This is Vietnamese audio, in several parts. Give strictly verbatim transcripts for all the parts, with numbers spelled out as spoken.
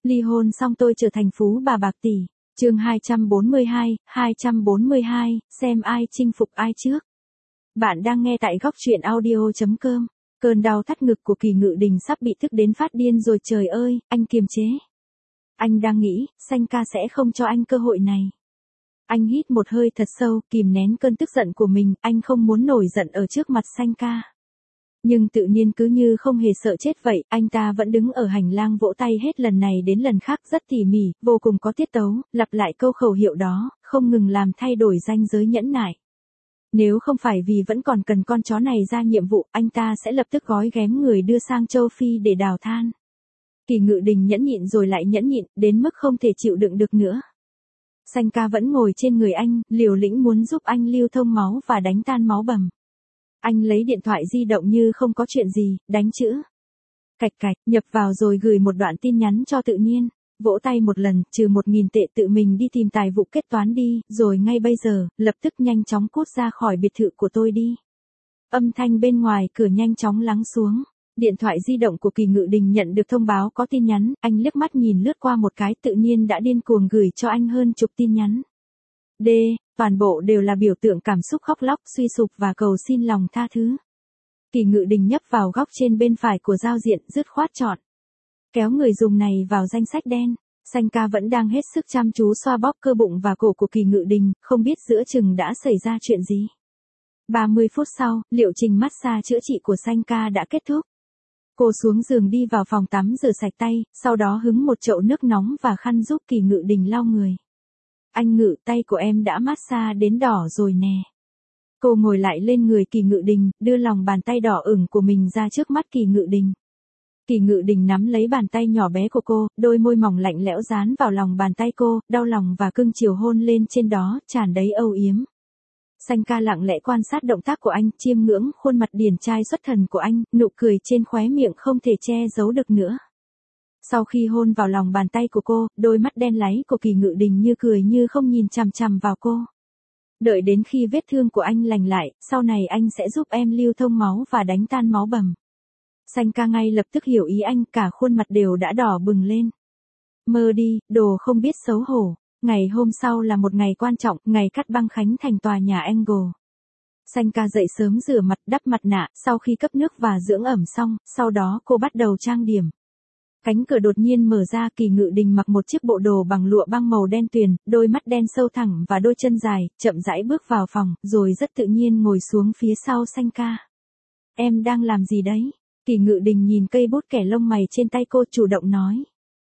Ly hôn xong tôi trở thành phú bà bạc tỷ. Chương hai trăm bốn mươi hai, hai trăm bốn mươi hai, xem ai chinh phục ai trước. Bạn đang nghe tại góc truyện audio chấm com. Cơn đau thắt ngực của Kỳ Ngự Đình sắp bị tức đến phát điên rồi, trời ơi, anh kiềm chế. Anh đang nghĩ, Sanh ca sẽ không cho anh cơ hội này. Anh hít một hơi thật sâu, kìm nén cơn tức giận của mình, anh không muốn nổi giận ở trước mặt Sanh ca. Nhưng tự nhiên cứ như không hề sợ chết vậy, anh ta vẫn đứng ở hành lang vỗ tay hết lần này đến lần khác rất tỉ mỉ, vô cùng có tiết tấu, lặp lại câu khẩu hiệu đó, không ngừng làm thay đổi ranh giới nhẫn nại. Nếu không phải vì vẫn còn cần con chó này ra nhiệm vụ, anh ta sẽ lập tức gói ghém người đưa sang châu Phi để đào than. Kỳ Ngự Đình nhẫn nhịn rồi lại nhẫn nhịn, đến mức không thể chịu đựng được nữa. Sanh ca vẫn ngồi trên người anh, liều lĩnh muốn giúp anh lưu thông máu và đánh tan máu bầm. Anh lấy điện thoại di động như không có chuyện gì, đánh chữ. Cạch cạch, nhập vào rồi gửi một đoạn tin nhắn cho Tự Nhiên. Vỗ tay một lần, trừ một nghìn tệ tự mình đi tìm tài vụ kết toán đi, rồi ngay bây giờ, lập tức nhanh chóng cút ra khỏi biệt thự của tôi đi. Âm thanh bên ngoài cửa nhanh chóng lắng xuống. Điện thoại di động của Kỳ Ngự Đình nhận được thông báo có tin nhắn, anh liếc mắt nhìn lướt qua một cái, Tự Nhiên đã điên cuồng gửi cho anh hơn chục tin nhắn. D, toàn bộ đều là biểu tượng cảm xúc khóc lóc, suy sụp và cầu xin lòng tha thứ. Kỳ Ngự Đình nhấp vào góc trên bên phải của giao diện, dứt khoát chọn. Kéo người dùng này vào danh sách đen. Sanh ca vẫn đang hết sức chăm chú xoa bóp cơ bụng và cổ của Kỳ Ngự Đình, không biết giữa chừng đã xảy ra chuyện gì. ba mươi phút sau, liệu trình massage chữa trị của Sanh ca đã kết thúc. Cô xuống giường đi vào phòng tắm rửa sạch tay, sau đó hứng một chậu nước nóng và khăn giúp Kỳ Ngự Đình lau người. Anh Ngự, tay của em đã massage đến đỏ rồi nè. Cô ngồi lại lên người Kỳ Ngự Đình, đưa lòng bàn tay đỏ ửng của mình ra trước mắt Kỳ Ngự Đình. Kỳ Ngự Đình nắm lấy bàn tay nhỏ bé của cô, đôi môi mỏng lạnh lẽo dán vào lòng bàn tay cô, đau lòng và cưng chiều hôn lên trên đó, tràn đầy âu yếm. Sanh ca lặng lẽ quan sát động tác của anh, chiêm ngưỡng khuôn mặt điển trai xuất thần của anh, nụ cười trên khóe miệng không thể che giấu được nữa. Sau khi hôn vào lòng bàn tay của cô, đôi mắt đen láy của Kỳ Ngự Đình như cười như không nhìn chằm chằm vào cô. Đợi đến khi vết thương của anh lành lại, sau này anh sẽ giúp em lưu thông máu và đánh tan máu bầm. Sanh ca ngay lập tức hiểu ý anh, cả khuôn mặt đều đã đỏ bừng lên. Mơ đi, đồ không biết xấu hổ. Ngày hôm sau là một ngày quan trọng, ngày cắt băng khánh thành tòa nhà Angle. Sanh ca dậy sớm rửa mặt, đắp mặt nạ, sau khi cấp nước và dưỡng ẩm xong, sau đó cô bắt đầu trang điểm. Cánh cửa đột nhiên mở ra, Kỳ Ngự Đình mặc một chiếc bộ đồ bằng lụa băng màu đen tuyền, đôi mắt đen sâu thẳng và đôi chân dài, chậm rãi bước vào phòng, rồi rất tự nhiên ngồi xuống phía sau Sanh ca. Em đang làm gì đấy? Kỳ Ngự Đình nhìn cây bút kẻ lông mày trên tay cô, chủ động nói.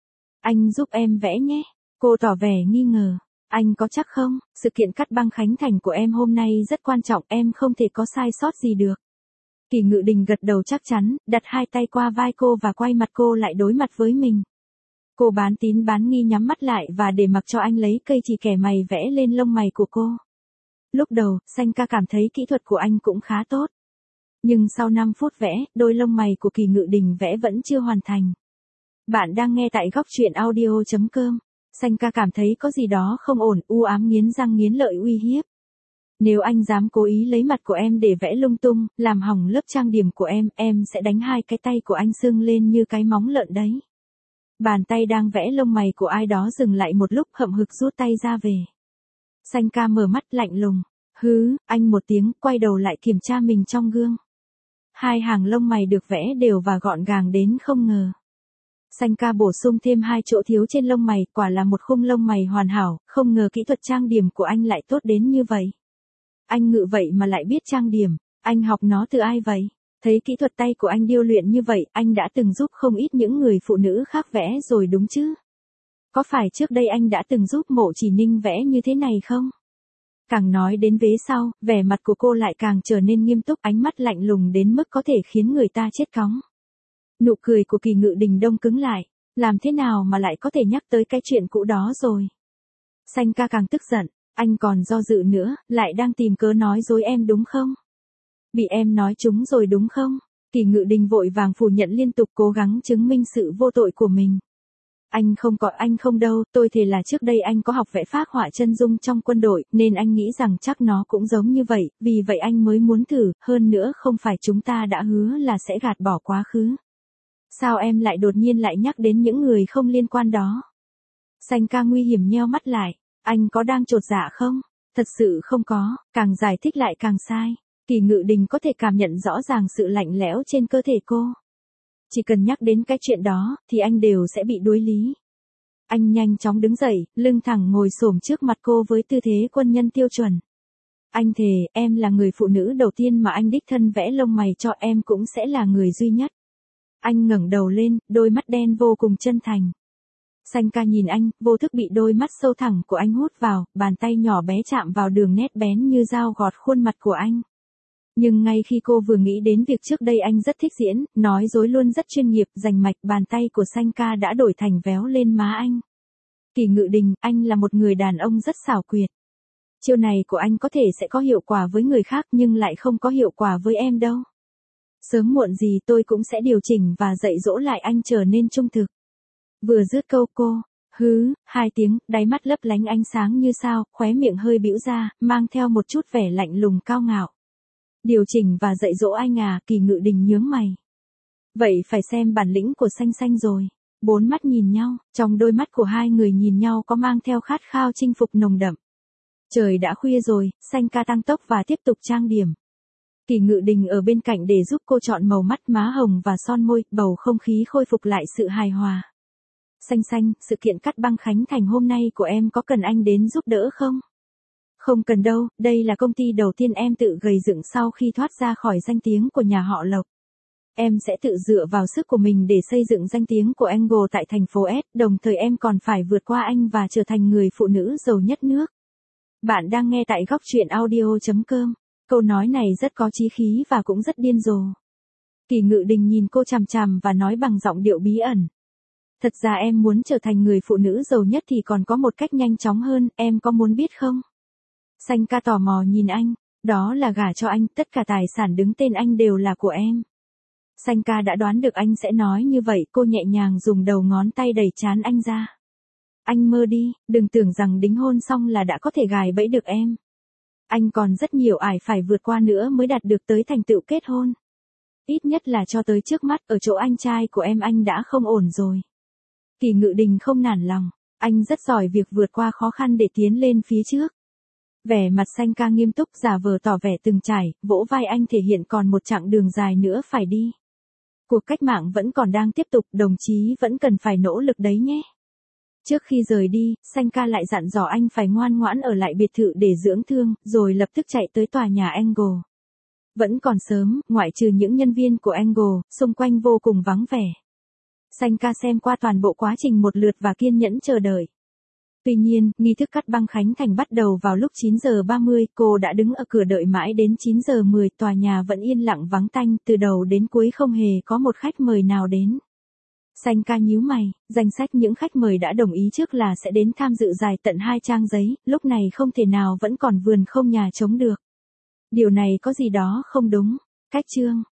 Anh giúp em vẽ nhé. Cô tỏ vẻ nghi ngờ. Anh có chắc không? Sự kiện cắt băng khánh thành của em hôm nay rất quan trọng, em không thể có sai sót gì được. Kỳ Ngự Đình gật đầu chắc chắn, đặt hai tay qua vai cô và quay mặt cô lại đối mặt với mình. Cô bán tín bán nghi nhắm mắt lại và để mặc cho anh lấy cây chì kẻ mày vẽ lên lông mày của cô. Lúc đầu, Sanh ca cảm thấy kỹ thuật của anh cũng khá tốt. Nhưng sau năm phút vẽ, đôi lông mày của Kỳ Ngự Đình vẽ vẫn chưa hoàn thành. Bạn đang nghe tại góc truyện audio chấm com. Sanh ca cảm thấy có gì đó không ổn, u ám nghiến răng nghiến lợi uy hiếp. Nếu anh dám cố ý lấy mặt của em để vẽ lung tung, làm hỏng lớp trang điểm của em, em sẽ đánh hai cái tay của anh sưng lên như cái móng lợn đấy. Bàn tay đang vẽ lông mày của ai đó dừng lại một lúc, hậm hực rút tay ra về. Sanh ca mở mắt lạnh lùng. Hứ, anh một tiếng, quay đầu lại kiểm tra mình trong gương. Hai hàng lông mày được vẽ đều và gọn gàng đến không ngờ. Sanh ca bổ sung thêm hai chỗ thiếu trên lông mày, quả là một khung lông mày hoàn hảo, không ngờ kỹ thuật trang điểm của anh lại tốt đến như vậy. Anh Ngự vậy mà lại biết trang điểm, anh học nó từ ai vậy? Thấy kỹ thuật tay của anh điêu luyện như vậy, anh đã từng giúp không ít những người phụ nữ khác vẽ rồi đúng chứ? Có phải trước đây anh đã từng giúp Mộ Chỉ Ninh vẽ như thế này không? Càng nói đến vế sau, vẻ mặt của cô lại càng trở nên nghiêm túc, ánh mắt lạnh lùng đến mức có thể khiến người ta chết cóng. Nụ cười của Kỳ Ngự Đình đông cứng lại, làm thế nào mà lại có thể nhắc tới cái chuyện cũ đó rồi? Sanh ca càng tức giận, anh còn do dự nữa, lại đang tìm cớ nói dối em đúng không? Bị em nói trúng rồi đúng không? Kỳ Ngự Đình vội vàng phủ nhận liên tục, cố gắng chứng minh sự vô tội của mình. Anh không có, anh không đâu, tôi thề là trước đây anh có học vẽ phác họa chân dung trong quân đội, nên anh nghĩ rằng chắc nó cũng giống như vậy, vì vậy anh mới muốn thử, hơn nữa không phải chúng ta đã hứa là sẽ gạt bỏ quá khứ. Sao em lại đột nhiên lại nhắc đến những người không liên quan đó? Xanh ca nguy hiểm nheo mắt lại, anh có đang chột dạ không? Thật sự không có, càng giải thích lại càng sai. Kỳ Ngự Đình có thể cảm nhận rõ ràng sự lạnh lẽo trên cơ thể cô. Chỉ cần nhắc đến cái chuyện đó, thì anh đều sẽ bị đối lý. Anh nhanh chóng đứng dậy, lưng thẳng ngồi xổm trước mặt cô với tư thế quân nhân tiêu chuẩn. Anh thề, em là người phụ nữ đầu tiên mà anh đích thân vẽ lông mày cho, em cũng sẽ là người duy nhất. Anh ngẩng đầu lên, đôi mắt đen vô cùng chân thành. Xanh ca nhìn anh, vô thức bị đôi mắt sâu thẳng của anh hút vào, bàn tay nhỏ bé chạm vào đường nét bén như dao gọt khuôn mặt của anh. Nhưng ngay khi cô vừa nghĩ đến việc trước đây anh rất thích diễn, nói dối luôn rất chuyên nghiệp, rành mạch, bàn tay của Xanh ca đã đổi thành véo lên má anh. Kỳ Ngự Đình, anh là một người đàn ông rất xảo quyệt. Chiêu này của anh có thể sẽ có hiệu quả với người khác nhưng lại không có hiệu quả với em đâu. Sớm muộn gì tôi cũng sẽ điều chỉnh và dạy dỗ lại anh trở nên trung thực. Vừa dứt câu cô, hứ, hai tiếng, đáy mắt lấp lánh ánh sáng như sao, khóe miệng hơi bĩu ra, mang theo một chút vẻ lạnh lùng cao ngạo. Điều chỉnh và dạy dỗ anh à? Kỳ Ngự Đình nhướng mày. Vậy phải xem bản lĩnh của Xanh Xanh rồi. Bốn mắt nhìn nhau, trong đôi mắt của hai người nhìn nhau có mang theo khát khao chinh phục nồng đậm. Trời đã khuya rồi, Xanh ca tăng tốc và tiếp tục trang điểm. Kỳ Ngự Đình ở bên cạnh để giúp cô chọn màu mắt, má hồng và son môi, bầu không khí khôi phục lại sự hài hòa. Xanh Xanh, sự kiện cắt băng khánh thành hôm nay của em có cần anh đến giúp đỡ không? Không cần đâu, đây là công ty đầu tiên em tự gầy dựng sau khi thoát ra khỏi danh tiếng của nhà họ Lộc. Em sẽ tự dựa vào sức của mình để xây dựng danh tiếng của Angle tại thành phố S, đồng thời em còn phải vượt qua anh và trở thành người phụ nữ giàu nhất nước. Bạn đang nghe tại góc truyện audio chấm com. Câu nói này rất có chí khí và cũng rất điên rồ. Kỳ Ngự Đình nhìn cô chằm chằm và nói bằng giọng điệu bí ẩn. Thật ra em muốn trở thành người phụ nữ giàu nhất thì còn có một cách nhanh chóng hơn, em có muốn biết không? Xanh ca tò mò nhìn anh, đó là gả cho anh, tất cả tài sản đứng tên anh đều là của em. Xanh ca đã đoán được anh sẽ nói như vậy, cô nhẹ nhàng dùng đầu ngón tay đẩy trán anh ra. Anh mơ đi, đừng tưởng rằng đính hôn xong là đã có thể gài bẫy được em. Anh còn rất nhiều ải phải vượt qua nữa mới đạt được tới thành tựu kết hôn. Ít nhất là cho tới trước mắt, ở chỗ anh trai của em anh đã không ổn rồi. Kỳ Ngự Đình không nản lòng, anh rất giỏi việc vượt qua khó khăn để tiến lên phía trước. Vẻ mặt Xanh ca nghiêm túc, giả vờ tỏ vẻ từng trải, vỗ vai anh thể hiện còn một chặng đường dài nữa phải đi. Cuộc cách mạng vẫn còn đang tiếp tục, đồng chí vẫn cần phải nỗ lực đấy nhé. Trước khi rời đi, Xanh ca lại dặn dò anh phải ngoan ngoãn ở lại biệt thự để dưỡng thương, rồi lập tức chạy tới tòa nhà Angle. Vẫn còn sớm, ngoại trừ những nhân viên của Angle, xung quanh vô cùng vắng vẻ. Xanh ca xem qua toàn bộ quá trình một lượt và kiên nhẫn chờ đợi. Tuy nhiên, nghi thức cắt băng khánh thành bắt đầu vào lúc chín giờ ba mươi, cô đã đứng ở cửa đợi mãi đến chín giờ mười, tòa nhà vẫn yên lặng vắng tanh, từ đầu đến cuối không hề có một khách mời nào đến. Xanh ca nhíu mày, danh sách những khách mời đã đồng ý trước là sẽ đến tham dự dài tận hai trang giấy, lúc này không thể nào vẫn còn vườn không nhà trống được. Điều này có gì đó không đúng. Cách chương